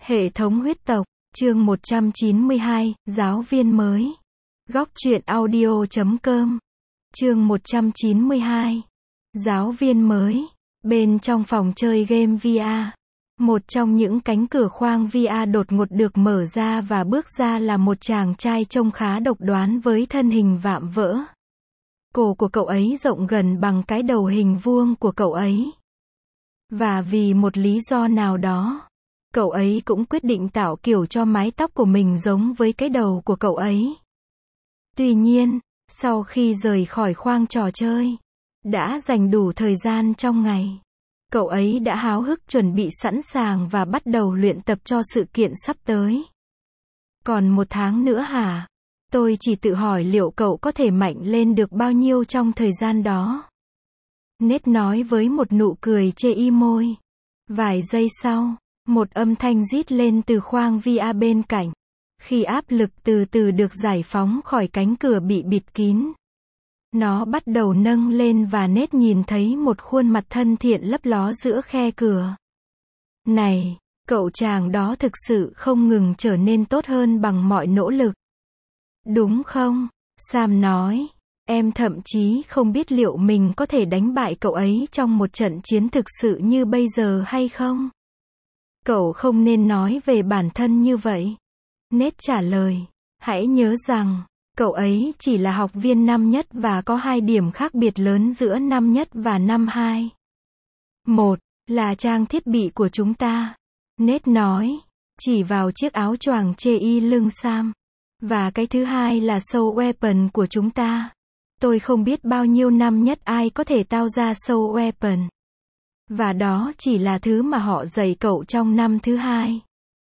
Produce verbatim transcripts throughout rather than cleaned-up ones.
Hệ thống huyết tộc, chương một trăm chín mươi hai, giáo viên mới. Góc truyện audio chấm com. Chương một trăm chín mươi hai. Giáo viên mới. Bên trong phòng chơi game vê rờ, một trong những cánh cửa khoang vê rờ đột ngột được mở ra và bước ra là một chàng trai trông khá độc đoán với thân hình vạm vỡ. Cổ của cậu ấy rộng gần bằng cái đầu hình vuông của cậu ấy. Và vì một lý do nào đó, cậu ấy cũng quyết định tạo kiểu cho mái tóc của mình giống với cái đầu của cậu ấy. Tuy nhiên, sau khi rời khỏi khoang trò chơi, đã dành đủ thời gian trong ngày, cậu ấy đã háo hức chuẩn bị sẵn sàng và bắt đầu luyện tập cho sự kiện sắp tới. Còn một tháng nữa hả? Tôi chỉ tự hỏi liệu cậu có thể mạnh lên được bao nhiêu trong thời gian đó. Nết nói với một nụ cười chê y môi. Vài giây sau, một âm thanh rít lên từ khoang vê rờ bên cạnh. Khi áp lực từ từ được giải phóng khỏi cánh cửa bị bịt kín, nó bắt đầu nâng lên và Nết nhìn thấy một khuôn mặt thân thiện lấp ló giữa khe cửa. Này, cậu chàng đó thực sự không ngừng trở nên tốt hơn bằng mọi nỗ lực. Đúng không? Sam nói. Em thậm chí không biết liệu mình có thể đánh bại cậu ấy trong một trận chiến thực sự như bây giờ hay không? Cậu không nên nói về bản thân như vậy. Nết trả lời. Hãy nhớ rằng, cậu ấy chỉ là học viên năm nhất và có hai điểm khác biệt lớn giữa năm nhất và năm hai. Một, là trang thiết bị của chúng ta. Nết nói, chỉ vào chiếc áo choàng chê y lưng Sam. Và cái thứ hai là soul weapon của chúng ta. Tôi không biết bao nhiêu năm nhất ai có thể tạo ra soul weapon. Và đó chỉ là thứ mà họ dạy cậu trong năm thứ hai.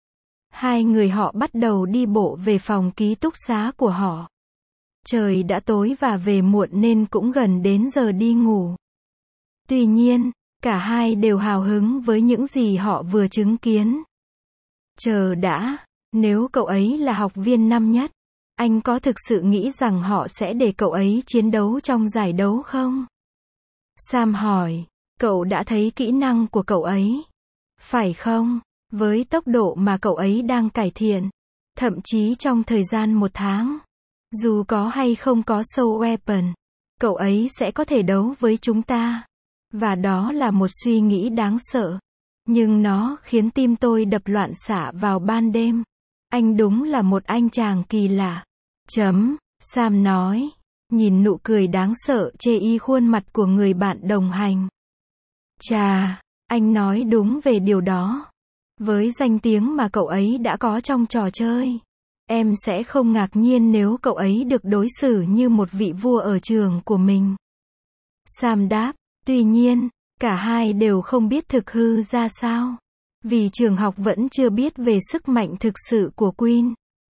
Hai người họ bắt đầu đi bộ về phòng ký túc xá của họ. Trời đã tối và về muộn nên cũng gần đến giờ đi ngủ. Tuy nhiên, cả hai đều hào hứng với những gì họ vừa chứng kiến. Chờ đã, nếu cậu ấy là học viên năm nhất, anh có thực sự nghĩ rằng họ sẽ để cậu ấy chiến đấu trong giải đấu không? Sam hỏi, cậu đã thấy kỹ năng của cậu ấy, phải không? Với tốc độ mà cậu ấy đang cải thiện, thậm chí trong thời gian một tháng, dù có hay không có soul weapon, cậu ấy sẽ có thể đấu với chúng ta. Và đó là một suy nghĩ đáng sợ. Nhưng nó khiến tim tôi đập loạn xạ vào ban đêm. Anh đúng là một anh chàng kỳ lạ. Chấm, Sam nói, nhìn nụ cười đáng sợ chê y khuôn mặt của người bạn đồng hành. Chà, anh nói đúng về điều đó. Với danh tiếng mà cậu ấy đã có trong trò chơi, em sẽ không ngạc nhiên nếu cậu ấy được đối xử như một vị vua ở trường của mình. Sam đáp, tuy nhiên, cả hai đều không biết thực hư ra sao. Vì trường học vẫn chưa biết về sức mạnh thực sự của Queen.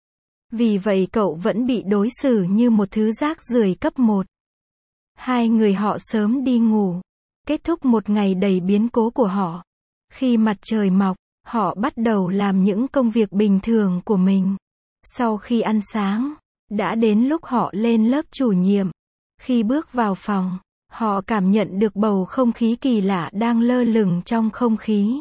Vì vậy cậu vẫn bị đối xử như một thứ rác rưởi cấp một. Hai người họ sớm đi ngủ. Kết thúc một ngày đầy biến cố của họ. Khi mặt trời mọc, họ bắt đầu làm những công việc bình thường của mình. Sau khi ăn sáng, đã đến lúc họ lên lớp chủ nhiệm. Khi bước vào phòng, họ cảm nhận được bầu không khí kỳ lạ đang lơ lửng trong không khí.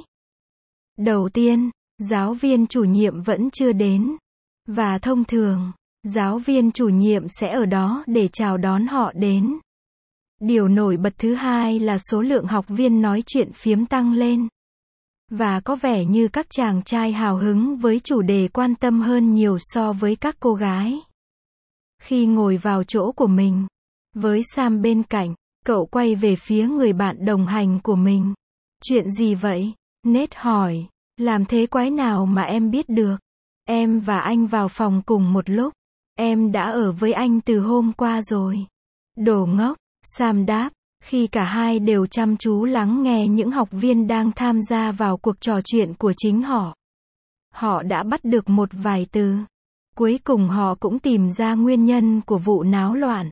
Đầu tiên, giáo viên chủ nhiệm vẫn chưa đến. Và thông thường, giáo viên chủ nhiệm sẽ ở đó để chào đón họ đến. Điều nổi bật thứ hai là số lượng học viên nói chuyện phiếm tăng lên. Và có vẻ như các chàng trai hào hứng với chủ đề quan tâm hơn nhiều so với các cô gái. Khi ngồi vào chỗ của mình, với Sam bên cạnh, cậu quay về phía người bạn đồng hành của mình. Chuyện gì vậy? Nết hỏi. Làm thế quái nào mà em biết được? Em và anh vào phòng cùng một lúc. Em đã ở với anh từ hôm qua rồi. Đồ ngốc, Sam đáp, khi cả hai đều chăm chú lắng nghe những học viên đang tham gia vào cuộc trò chuyện của chính họ. Họ đã bắt được một vài từ. Cuối cùng họ cũng tìm ra nguyên nhân của vụ náo loạn.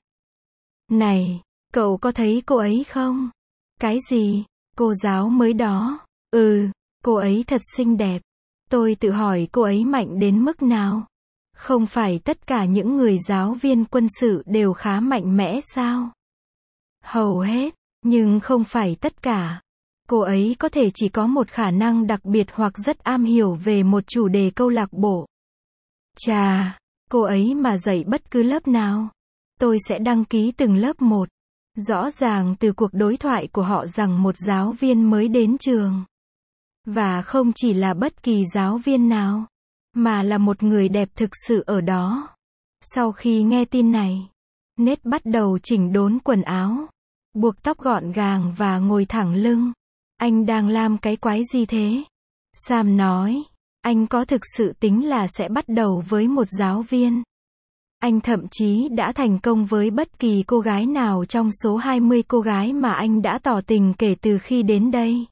Này, cậu có thấy cô ấy không? Cái gì? Cô giáo mới đó. Ừ, cô ấy thật xinh đẹp. Tôi tự hỏi cô ấy mạnh đến mức nào? Không phải tất cả những người giáo viên quân sự đều khá mạnh mẽ sao? Hầu hết, nhưng không phải tất cả. Cô ấy có thể chỉ có một khả năng đặc biệt hoặc rất am hiểu về một chủ đề câu lạc bộ. Chà, cô ấy mà dạy bất cứ lớp nào, tôi sẽ đăng ký từng lớp một. Rõ ràng từ cuộc đối thoại của họ rằng một giáo viên mới đến trường. Và không chỉ là bất kỳ giáo viên nào, mà là một người đẹp thực sự ở đó. Sau khi nghe tin này, Nate bắt đầu chỉnh đốn quần áo, buộc tóc gọn gàng và ngồi thẳng lưng. Anh đang làm cái quái gì thế? Sam nói, anh có thực sự tính là sẽ bắt đầu với một giáo viên. Anh thậm chí đã thành công với bất kỳ cô gái nào trong số hai mươi cô gái mà anh đã tỏ tình kể từ khi đến đây.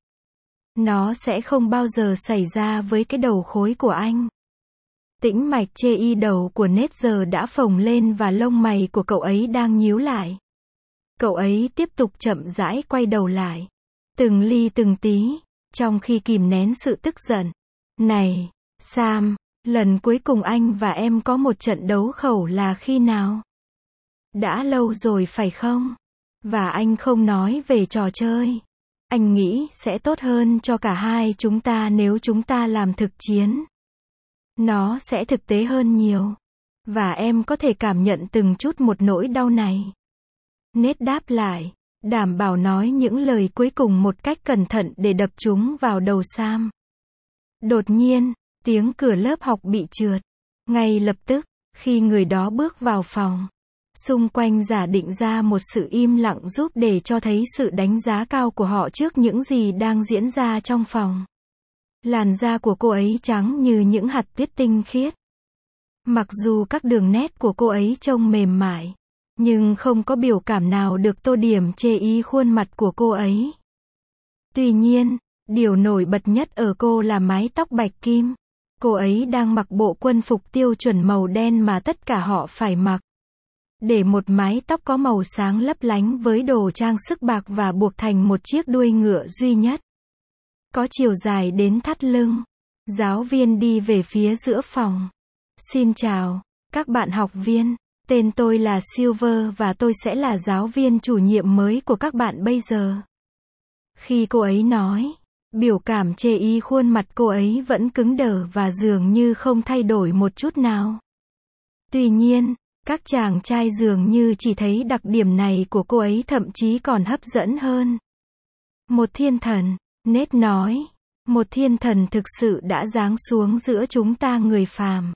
Nó sẽ không bao giờ xảy ra với cái đầu khối của anh. Tĩnh mạch chê y đầu của Nate giờ đã phồng lên và lông mày của cậu ấy đang nhíu lại. Cậu ấy tiếp tục chậm rãi quay đầu lại. Từng ly từng tí, trong khi kìm nén sự tức giận. Này, Sam, lần cuối cùng anh và em có một trận đấu khẩu là khi nào? Đã lâu rồi phải không? Và anh không nói về trò chơi. Anh nghĩ sẽ tốt hơn cho cả hai chúng ta nếu chúng ta làm thực chiến. Nó sẽ thực tế hơn nhiều. Và em có thể cảm nhận từng chút một nỗi đau này. Nate đáp lại, đảm bảo nói những lời cuối cùng một cách cẩn thận để đập chúng vào đầu Sam. Đột nhiên, tiếng cửa lớp học bị trượt. Ngay lập tức, khi người đó bước vào phòng, xung quanh giả định ra một sự im lặng giúp để cho thấy sự đánh giá cao của họ trước những gì đang diễn ra trong phòng. Làn da của cô ấy trắng như những hạt tuyết tinh khiết. Mặc dù các đường nét của cô ấy trông mềm mại, nhưng không có biểu cảm nào được tô điểm chê ý khuôn mặt của cô ấy. Tuy nhiên, điều nổi bật nhất ở cô là mái tóc bạch kim. Cô ấy đang mặc bộ quân phục tiêu chuẩn màu đen mà tất cả họ phải mặc. Để một mái tóc có màu sáng lấp lánh với đồ trang sức bạc và buộc thành một chiếc đuôi ngựa duy nhất. Có chiều dài đến thắt lưng. Giáo viên đi về phía giữa phòng. Xin chào, các bạn học viên. Tên tôi là Silver và tôi sẽ là giáo viên chủ nhiệm mới của các bạn bây giờ. Khi cô ấy nói, biểu cảm chê ý khuôn mặt cô ấy vẫn cứng đờ và dường như không thay đổi một chút nào. Tuy nhiên, các chàng trai dường như chỉ thấy đặc điểm này của cô ấy thậm chí còn hấp dẫn hơn. Một thiên thần, Nate nói, một thiên thần thực sự đã giáng xuống giữa chúng ta người phàm.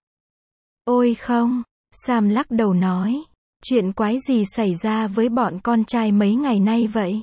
Ôi không, Sam lắc đầu nói, chuyện quái gì xảy ra với bọn con trai mấy ngày nay vậy?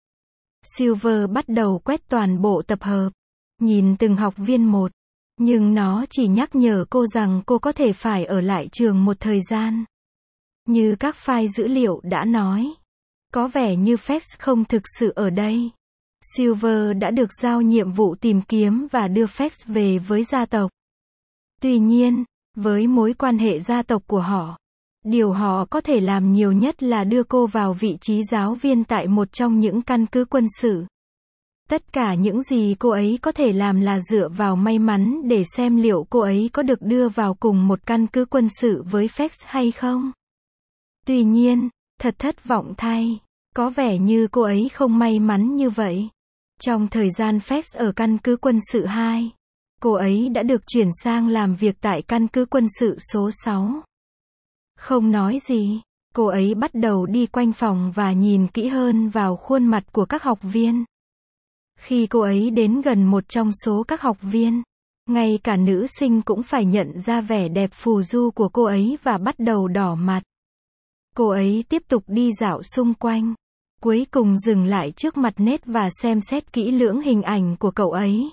Silver bắt đầu quét toàn bộ tập hợp, nhìn từng học viên một, nhưng nó chỉ nhắc nhở cô rằng cô có thể phải ở lại trường một thời gian. Như các file dữ liệu đã nói, có vẻ như Fex không thực sự ở đây. Silver đã được giao nhiệm vụ tìm kiếm và đưa Fex về với gia tộc. Tuy nhiên, với mối quan hệ gia tộc của họ, điều họ có thể làm nhiều nhất là đưa cô vào vị trí giáo viên tại một trong những căn cứ quân sự. Tất cả những gì cô ấy có thể làm là dựa vào may mắn để xem liệu cô ấy có được đưa vào cùng một căn cứ quân sự với Fex hay không. Tuy nhiên, thật thất vọng thay, có vẻ như cô ấy không may mắn như vậy. Trong thời gian Fex ở căn cứ quân sự hai, cô ấy đã được chuyển sang làm việc tại căn cứ quân sự số sáu. Không nói gì, cô ấy bắt đầu đi quanh phòng và nhìn kỹ hơn vào khuôn mặt của các học viên. Khi cô ấy đến gần một trong số các học viên, ngay cả nữ sinh cũng phải nhận ra vẻ đẹp phù du của cô ấy và bắt đầu đỏ mặt. Cô ấy tiếp tục đi dạo xung quanh, cuối cùng dừng lại trước mặt Nate và xem xét kỹ lưỡng hình ảnh của cậu ấy.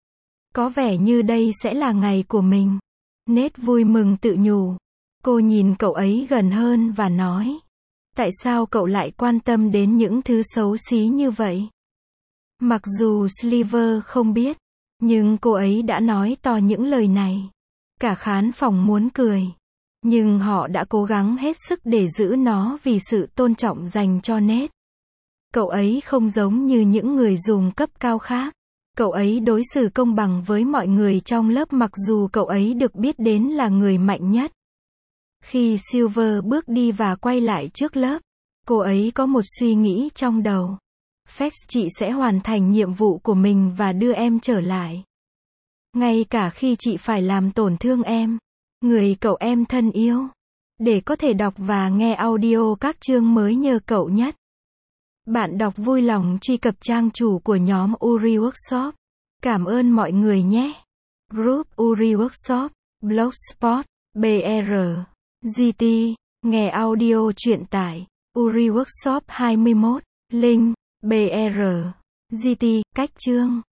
Có vẻ như đây sẽ là ngày của mình. Nate vui mừng tự nhủ. Cô nhìn cậu ấy gần hơn và nói, tại sao cậu lại quan tâm đến những thứ xấu xí như vậy? Mặc dù Silver không biết, nhưng cô ấy đã nói to những lời này. Cả khán phòng muốn cười. Nhưng họ đã cố gắng hết sức để giữ nó vì sự tôn trọng dành cho Nate. Cậu ấy không giống như những người dùng cấp cao khác. Cậu ấy đối xử công bằng với mọi người trong lớp mặc dù cậu ấy được biết đến là người mạnh nhất. Khi Silver bước đi và quay lại trước lớp, cô ấy có một suy nghĩ trong đầu. Fex chị sẽ hoàn thành nhiệm vụ của mình và đưa em trở lại. Ngay cả khi chị phải làm tổn thương em. Người cậu em thân yêu. Để có thể đọc và nghe audio các chương mới nhờ cậu nhất. Bạn đọc vui lòng truy cập trang chủ của nhóm Uri Workshop. Cảm ơn mọi người nhé. Group Uri Workshop, Blogspot, bê rờ, giê tê, nghe audio truyện tải, Uri Workshop hai mươi mốt, link, bê rờ, giê tê, cách chương.